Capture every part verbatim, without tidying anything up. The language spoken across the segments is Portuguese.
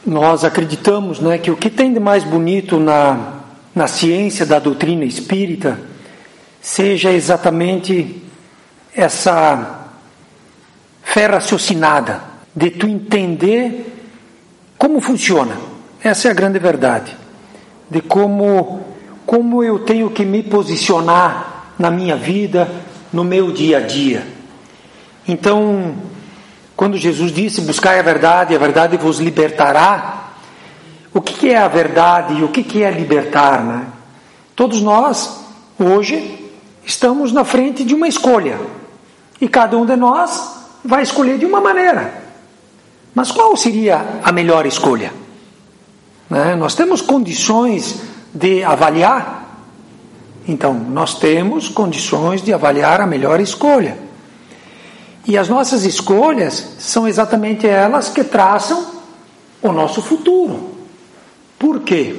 nós acreditamos, né, que o que tem de mais bonito na, na ciência da doutrina espírita seja exatamente essa fé raciocinada, de tu entender como funciona. Essa é a grande verdade, de como, como eu tenho que me posicionar na minha vida, no meu dia a dia. Então, quando Jesus disse, buscai a verdade, a verdade vos libertará, o que é a verdade e o que é libertar, né? Todos nós, hoje, estamos na frente de uma escolha, e cada um de nós vai escolher de uma maneira. Mas qual seria a melhor escolha? Né? Nós temos condições de avaliar, então nós temos condições de avaliar a melhor escolha. E as nossas escolhas são exatamente elas que traçam o nosso futuro. Por quê?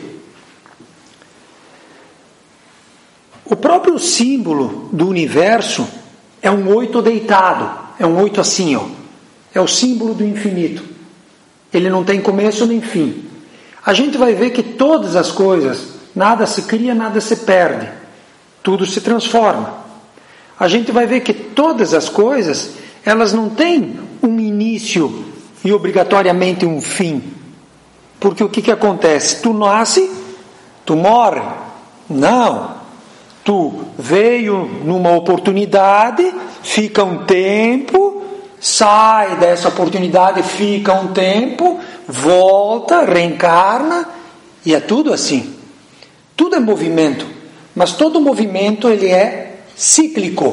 O próprio símbolo do universo é um oito deitado, é um oito assim, ó. É o símbolo do infinito. Ele não tem começo nem fim. A gente vai ver que todas as coisas, nada se cria, nada se perde. Tudo se transforma. A gente vai ver que todas as coisas, elas não têm um início e obrigatoriamente um fim. Porque o que, que acontece? Tu nasce, tu morre. Não. Tu veio numa oportunidade, fica um tempo, sai dessa oportunidade, fica um tempo, volta, reencarna, e é tudo assim. Tudo é movimento, mas todo movimento ele é cíclico.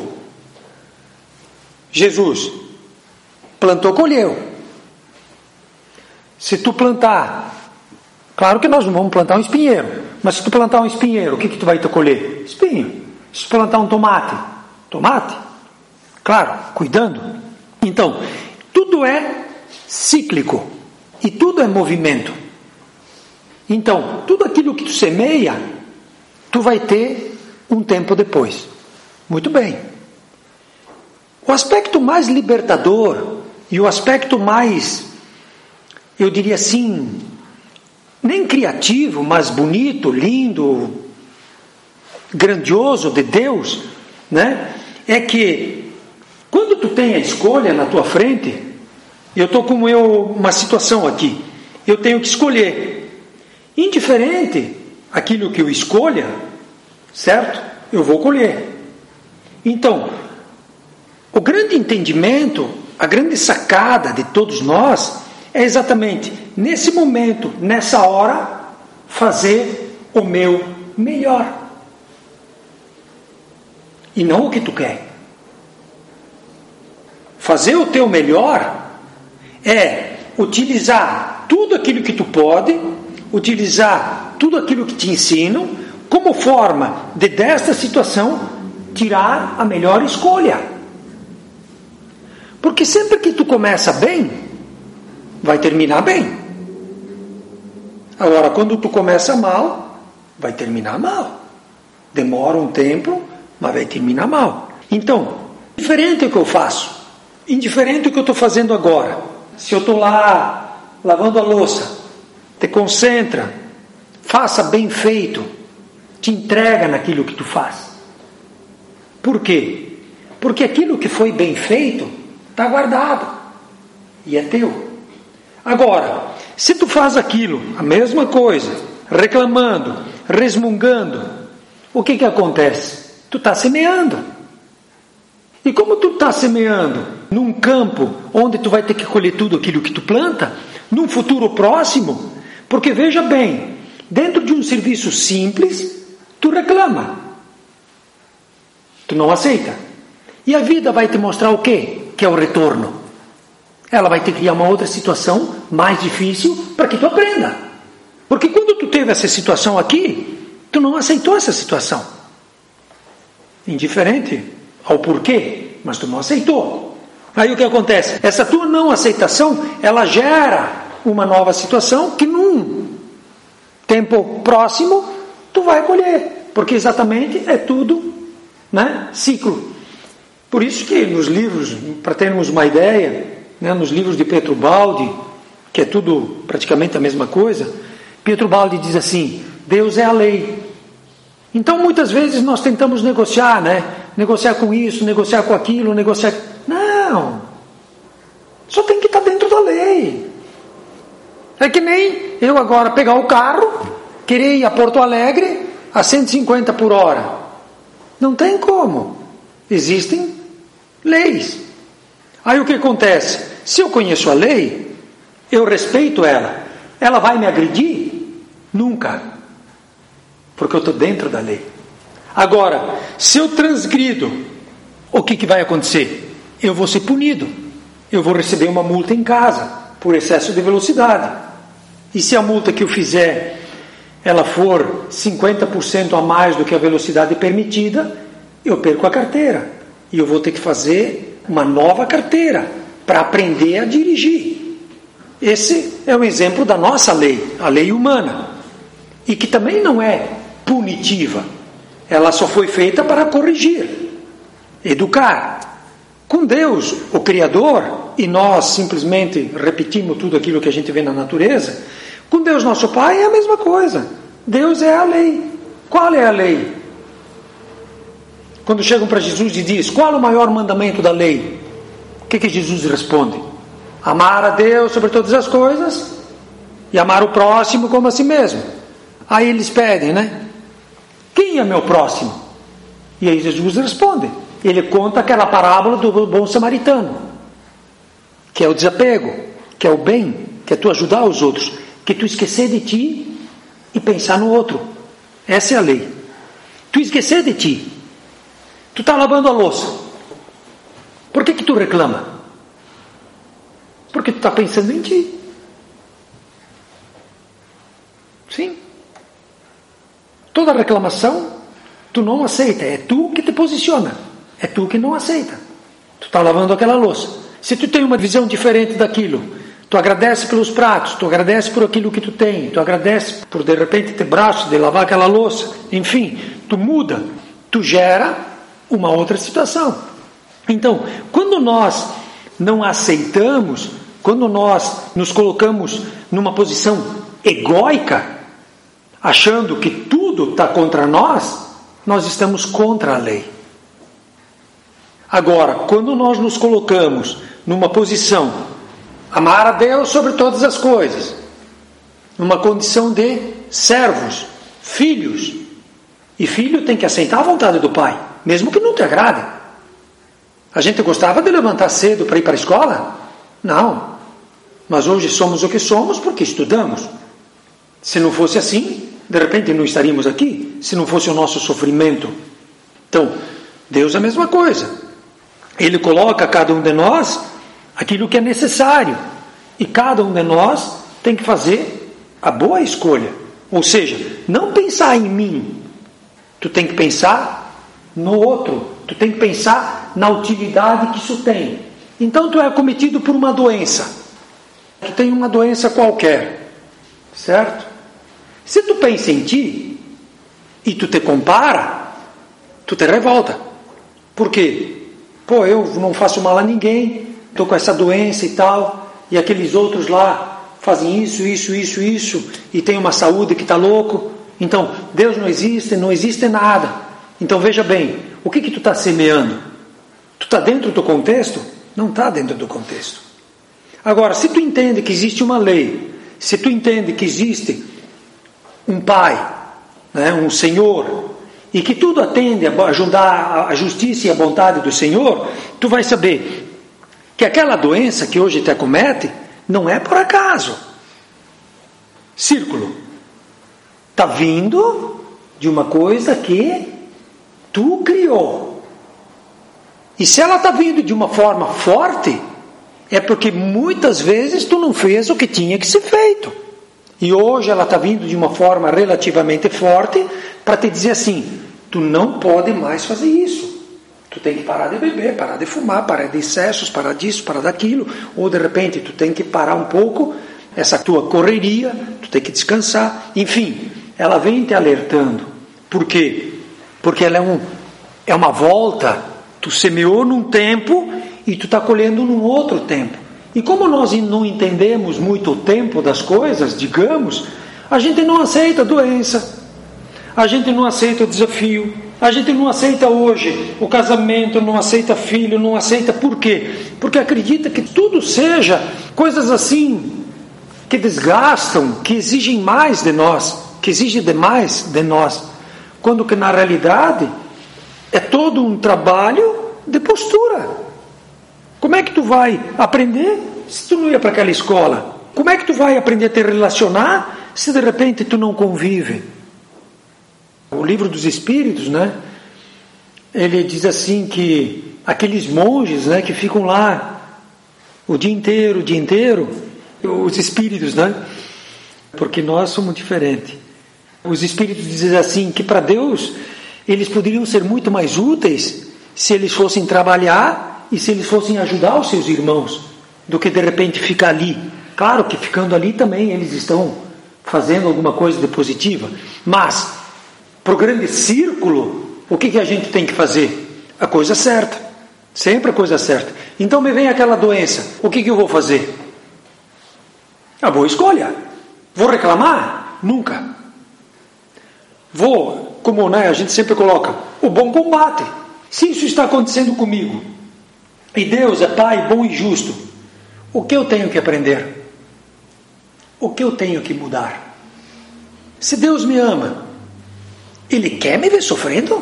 Jesus plantou, colheu. Se tu plantar, claro que nós não vamos plantar um espinheiro, mas se tu plantar um espinheiro, o que que tu vai te colher? Espinho. Se tu plantar um tomate, tomate, claro, cuidando. Então, tudo é cíclico e tudo é movimento. Então, tudo aquilo que tu semeia, tu vai ter um tempo depois. Muito bem. O aspecto mais libertador e o aspecto mais, eu diria assim, nem criativo, mas bonito, lindo, grandioso de Deus, né? É que quando tu tem a escolha na tua frente, eu estou como eu, uma situação aqui, eu tenho que escolher, indiferente aquilo que eu escolha, certo? Eu vou colher. Então, o grande entendimento, a grande sacada de todos nós é exatamente nesse momento, nessa hora, fazer o meu melhor. E não o que tu quer. Fazer o teu melhor é utilizar tudo aquilo que tu pode, utilizar tudo aquilo que te ensinam, como forma de desta situação tirar a melhor escolha. Porque sempre que tu começa bem, vai terminar bem. Agora, quando tu começa mal, vai terminar mal. Demora um tempo, mas vai terminar mal. Então, indiferente o que eu faço, indiferente o que eu estou fazendo agora, se eu estou lá lavando a louça, te concentra, faça bem feito, te entrega naquilo que tu faz. Por quê? Porque aquilo que foi bem feito está guardado e é teu. Agora, se tu faz aquilo, a mesma coisa, reclamando, resmungando, o que que acontece? Tu está semeando. E como tu está semeando num campo onde tu vai ter que colher tudo aquilo que tu planta, num futuro próximo, porque veja bem, dentro de um serviço simples, tu reclama. Tu não aceita. E a vida vai te mostrar o quê? Que é o retorno. Ela vai te criar uma outra situação mais difícil para que tu aprenda. Porque quando tu teve essa situação aqui, tu não aceitou essa situação. Indiferente ao porquê, mas tu não aceitou. Aí o que acontece? Essa tua não aceitação, ela gera uma nova situação que num tempo próximo tu vai colher. Porque exatamente é tudo, né, ciclo. Por isso que nos livros, para termos uma ideia, né, nos livros de Pedro Baldi, que é tudo praticamente a mesma coisa, Pietro Baldi diz assim: Deus é a lei. Então muitas vezes nós tentamos negociar, né? Negociar com isso, negociar com aquilo, negociar... Não! Só tem que estar dentro da lei. É que nem eu agora pegar o carro, querer ir a Porto Alegre a cento e cinquenta por hora. Não tem como. Existem leis. Aí o que acontece? Se eu conheço a lei, eu respeito ela. Ela vai me agredir? Nunca. Porque eu estou dentro da lei. Agora, se eu transgrido, o que, que vai acontecer? Eu vou ser punido. Eu vou receber uma multa em casa por excesso de velocidade. E se a multa que eu fizer, ela for cinquenta por cento a mais do que a velocidade permitida, eu perco a carteira. E eu vou ter que fazer uma nova carteira para aprender a dirigir. Esse é um exemplo da nossa lei, a lei humana. E que também não é punitiva. Ela só foi feita para corrigir, educar. Com Deus, o Criador, e nós simplesmente repetimos tudo aquilo que a gente vê na natureza, com Deus nosso Pai é a mesma coisa. Deus é a lei. Qual é a lei? Quando chegam para Jesus e diz: qual é o maior mandamento da lei? O que, que Jesus responde? Amar a Deus sobre todas as coisas e amar o próximo como a si mesmo. Aí eles pedem, né? Quem é meu próximo? E aí Jesus responde. Ele conta aquela parábola do bom samaritano, que é o desapego, que é o bem, que é tu ajudar os outros, que tu esquecer de ti e pensar no outro. Essa é a lei. Tu esquecer de ti. Tu está lavando a louça. Por que que tu reclama? Porque tu está pensando em ti. Sim. Toda reclamação, tu não aceita. É tu que te posiciona. É tu que não aceita. Tu está lavando aquela louça. Se tu tem uma visão diferente daquilo, tu agradece pelos pratos, tu agradece por aquilo que tu tem, tu agradece por de repente ter braço de lavar aquela louça. Enfim, tu muda. Tu gera uma outra situação. Então, quando nós não aceitamos, quando nós nos colocamos numa posição egóica, achando que tudo está contra nós, nós estamos contra a lei. Agora, quando nós nos colocamos numa posição, amar a Deus sobre todas as coisas, numa condição de servos, filhos, e filho tem que aceitar a vontade do pai, mesmo que não te agrade. A gente gostava de levantar cedo para ir para a escola? Não. Mas hoje somos o que somos porque estudamos. Se não fosse assim, de repente não estaríamos aqui, se não fosse o nosso sofrimento. Então, Deus é a mesma coisa. Ele coloca a cada um de nós aquilo que é necessário. E cada um de nós tem que fazer a boa escolha. Ou seja, não pensar em mim. Tu tem que pensar no outro. Tu tem que pensar na utilidade que isso tem. Então tu é acometido por uma doença. Tu tem uma doença qualquer. Certo? Se tu pensa em ti e tu te compara, tu te revolta. Por quê? Pô, eu não faço mal a ninguém, estou com essa doença e tal, e aqueles outros lá fazem isso, isso, isso, isso, e tem uma saúde que está louco. Então, Deus não existe, não existe nada. Então, veja bem, o que que tu está semeando? Tu está dentro do contexto? Não está dentro do contexto. Agora, se tu entende que existe uma lei, se tu entende que existe um pai, né, um Senhor, e que tudo atende a ajudar a justiça e a bondade do Senhor, tu vai saber que aquela doença que hoje te acomete não é por acaso. Círculo. Está vindo de uma coisa que tu criou. E se ela está vindo de uma forma forte, é porque muitas vezes tu não fez o que tinha que ser feito. E hoje ela está vindo de uma forma relativamente forte para te dizer assim: tu não pode mais fazer isso. Tu tem que parar de beber, parar de fumar, parar de excessos, parar disso, parar daquilo. Ou de repente tu tem que parar um pouco essa tua correria, tu tem que descansar. Enfim, ela vem te alertando. Por quê? Porque ela é, um, é uma volta. Tu semeou num tempo e tu está colhendo num outro tempo. E como nós não entendemos muito o tempo das coisas, digamos, a gente não aceita a doença, a gente não aceita o desafio, a gente não aceita hoje o casamento, não aceita filho, não aceita por quê? Porque acredita que tudo seja coisas assim, que desgastam, que exigem mais de nós, que exigem demais de nós, quando que na realidade é todo um trabalho de postura. Como é que tu vai aprender se tu não ia para aquela escola? Como é que tu vai aprender a te relacionar se de repente tu não convive? O livro dos Espíritos, né? Ele diz assim que aqueles monges, né, que ficam lá o dia inteiro, o dia inteiro, os espíritos, né? Porque nós somos diferentes. Os espíritos dizem assim que para Deus eles poderiam ser muito mais úteis se eles fossem trabalhar e se eles fossem ajudar os seus irmãos, do que de repente ficar ali. Claro que ficando ali também eles estão fazendo alguma coisa de positiva, mas para o grande círculo, o que, que a gente tem que fazer? A coisa certa, sempre a coisa certa. Então me vem aquela doença, o que, que eu vou fazer? A boa escolha. Vou reclamar? Nunca. Vou, como, né, a gente sempre coloca, o bom combate. Se isso está acontecendo comigo, e Deus é Pai bom e justo, o que eu tenho que aprender? O que eu tenho que mudar? Se Deus me ama, Ele quer me ver sofrendo?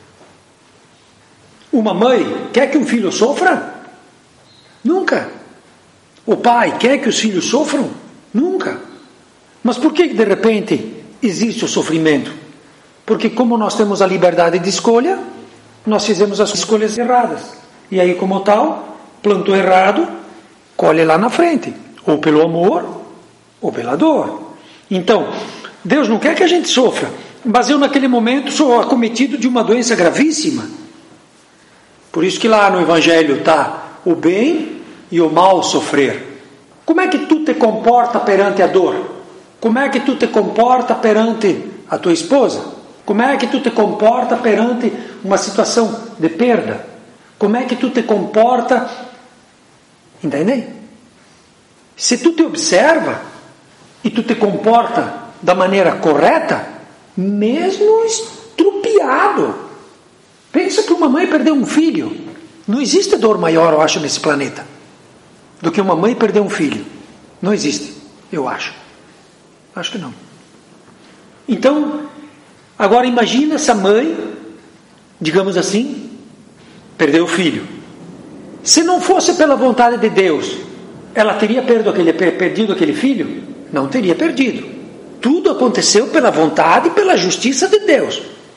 Uma mãe quer que um filho sofra? Nunca. O pai quer que os filhos sofram? Nunca. Mas por que de repente existe o sofrimento? Porque como nós temos a liberdade de escolha, nós fizemos as escolhas erradas. E aí, como tal, plantou errado, colhe lá na frente. Ou pelo amor, ou pela dor. Então, Deus não quer que a gente sofra. Mas eu naquele momento sou acometido de uma doença gravíssima. Por isso que lá no Evangelho está o bem e o mal sofrer. Como é que tu te comporta perante a dor? Como é que tu te comporta perante a tua esposa? Como é que tu te comporta perante uma situação de perda? Como é que tu te comporta? Entende? Se tu te observa e tu te comporta da maneira correta, mesmo estrupiado. Pensa que uma mãe perdeu um filho. Não existe dor maior, eu acho, nesse planeta, do que uma mãe perder um filho. Não existe, eu acho. Acho que não. Então, agora imagina essa mãe, digamos assim, perdeu o filho. Se não fosse pela vontade de Deus, ela teria perdido aquele, perdido aquele filho? Não teria perdido. Tudo aconteceu pela vontade e pela justiça de Deus.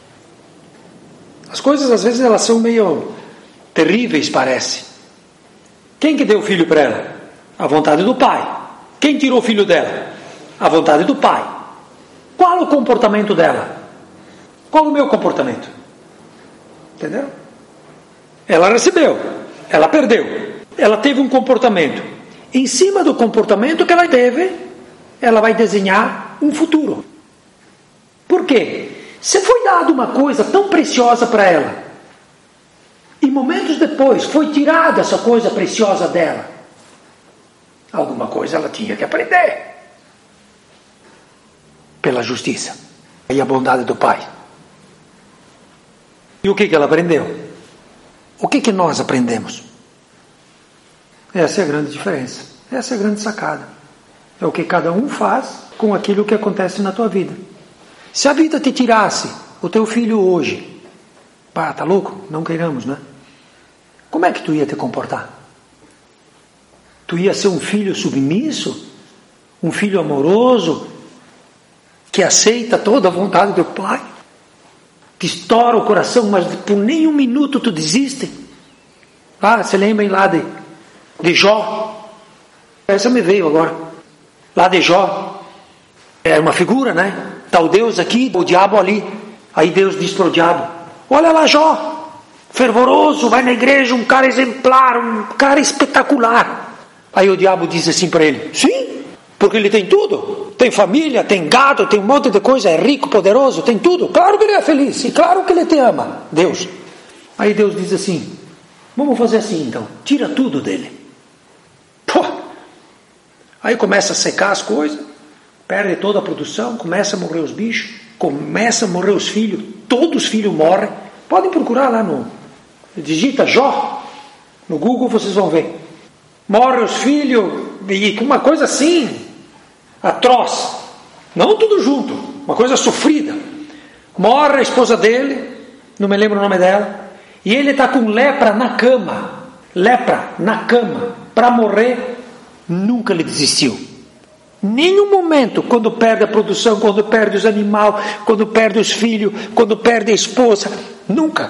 As coisas às vezes elas são meio terríveis, parece. Quem que deu o filho para ela? A vontade do pai. Quem tirou o filho dela? A vontade do pai. Qual o comportamento dela? Qual o meu comportamento? Entendeu? Ela recebeu, ela perdeu, ela teve um comportamento. Em cima do comportamento que ela teve, ela vai desenhar um futuro. Por quê? Se foi dado uma coisa tão preciosa para ela, e momentos depois foi tirada essa coisa preciosa dela, alguma coisa ela tinha que aprender. Pela justiça e a bondade do Pai. E o que, que ela aprendeu? O que, que nós aprendemos? Essa é a grande diferença. Essa é a grande sacada. É o que cada um faz com aquilo que acontece na tua vida. Se a vida te tirasse o teu filho hoje, pá, tá louco? Não queiramos, né? Como é que tu ia te comportar? Tu ia ser um filho submisso? Um filho amoroso? Que aceita toda a vontade do Pai? Te estoura o coração, mas por nenhum minuto tu desiste? Ah, se lembrem lá de, de Jó? Essa me veio agora. Lá de Jó. É uma figura, né? Está o Deus aqui, o diabo ali. Aí Deus diz para o diabo: olha lá Jó, fervoroso, vai na igreja, um cara exemplar, um cara espetacular. Aí o diabo diz assim para ele: sim, porque ele tem tudo. Tem família, tem gado, tem um monte de coisa, é rico, poderoso, tem tudo. Claro que ele é feliz, e claro que ele te ama, Deus. Aí Deus diz assim: vamos fazer assim então, tira tudo dele. Pô, Aí começa a secar as coisas, perde toda a produção, começa a morrer os bichos, começa a morrer os filhos, todos os filhos morrem. Podem procurar lá no... digita Jó, no Google vocês vão ver. Morre os filhos, e uma coisa assim, atroz. Não tudo junto, uma coisa sofrida. Morre a esposa dele, não me lembro o nome dela, e ele está com lepra na cama, lepra na cama, para morrer. Nunca ele desistiu. Nenhum momento, quando perde a produção, quando perde os animais, quando perde os filhos, quando perde a esposa, nunca.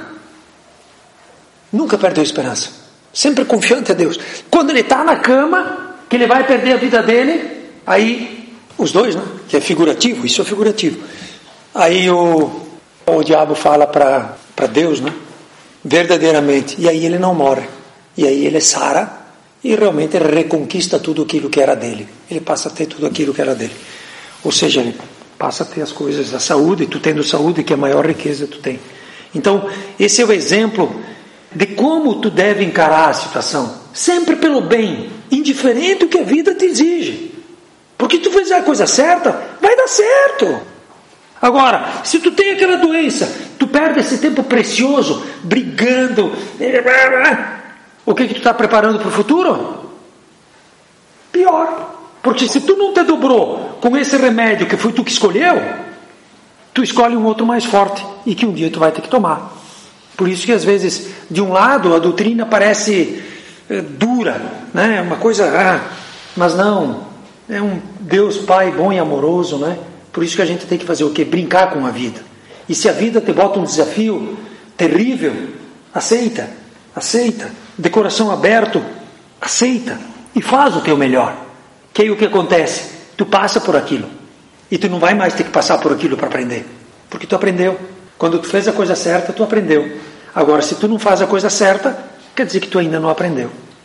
Nunca perdeu a esperança. Sempre confiante a Deus. Quando ele está na cama, que ele vai perder a vida dele, aí, os dois, né? Que é figurativo, isso é figurativo. Aí o, o diabo fala para Deus, né? Verdadeiramente. E aí ele não morre. E aí ele sara e realmente reconquista tudo aquilo que era dele. Ele passa a ter tudo aquilo que era dele. Ou seja, ele passa a ter as coisas da saúde, e tu tendo saúde, que é a maior riqueza que tu tem. Então, esse é o exemplo de como tu deve encarar a situação. Sempre pelo bem, indiferente do que a vida te exige. Porque tu fizer a coisa certa, vai dar certo. Agora, se tu tem aquela doença, tu perde esse tempo precioso, brigando. O que que tu está preparando para o futuro? Pior. Porque se tu não te dobrou com esse remédio que foi tu que escolheu, tu escolhe um outro mais forte e que um dia tu vai ter que tomar. Por isso que às vezes, de um lado, a doutrina parece é, dura, né? Uma coisa, ah, mas não, é um Deus Pai bom e amoroso, né? Por isso que a gente tem que fazer o quê? Brincar com a vida. E se a vida te bota um desafio terrível, aceita, aceita, de coração aberto, aceita e faz o teu melhor. Que aí o que acontece? Tu passa por aquilo e tu não vai mais ter que passar por aquilo para aprender, porque tu aprendeu. Quando tu fez a coisa certa, tu aprendeu. Agora, se tu não faz a coisa certa, quer dizer que tu ainda não aprendeu.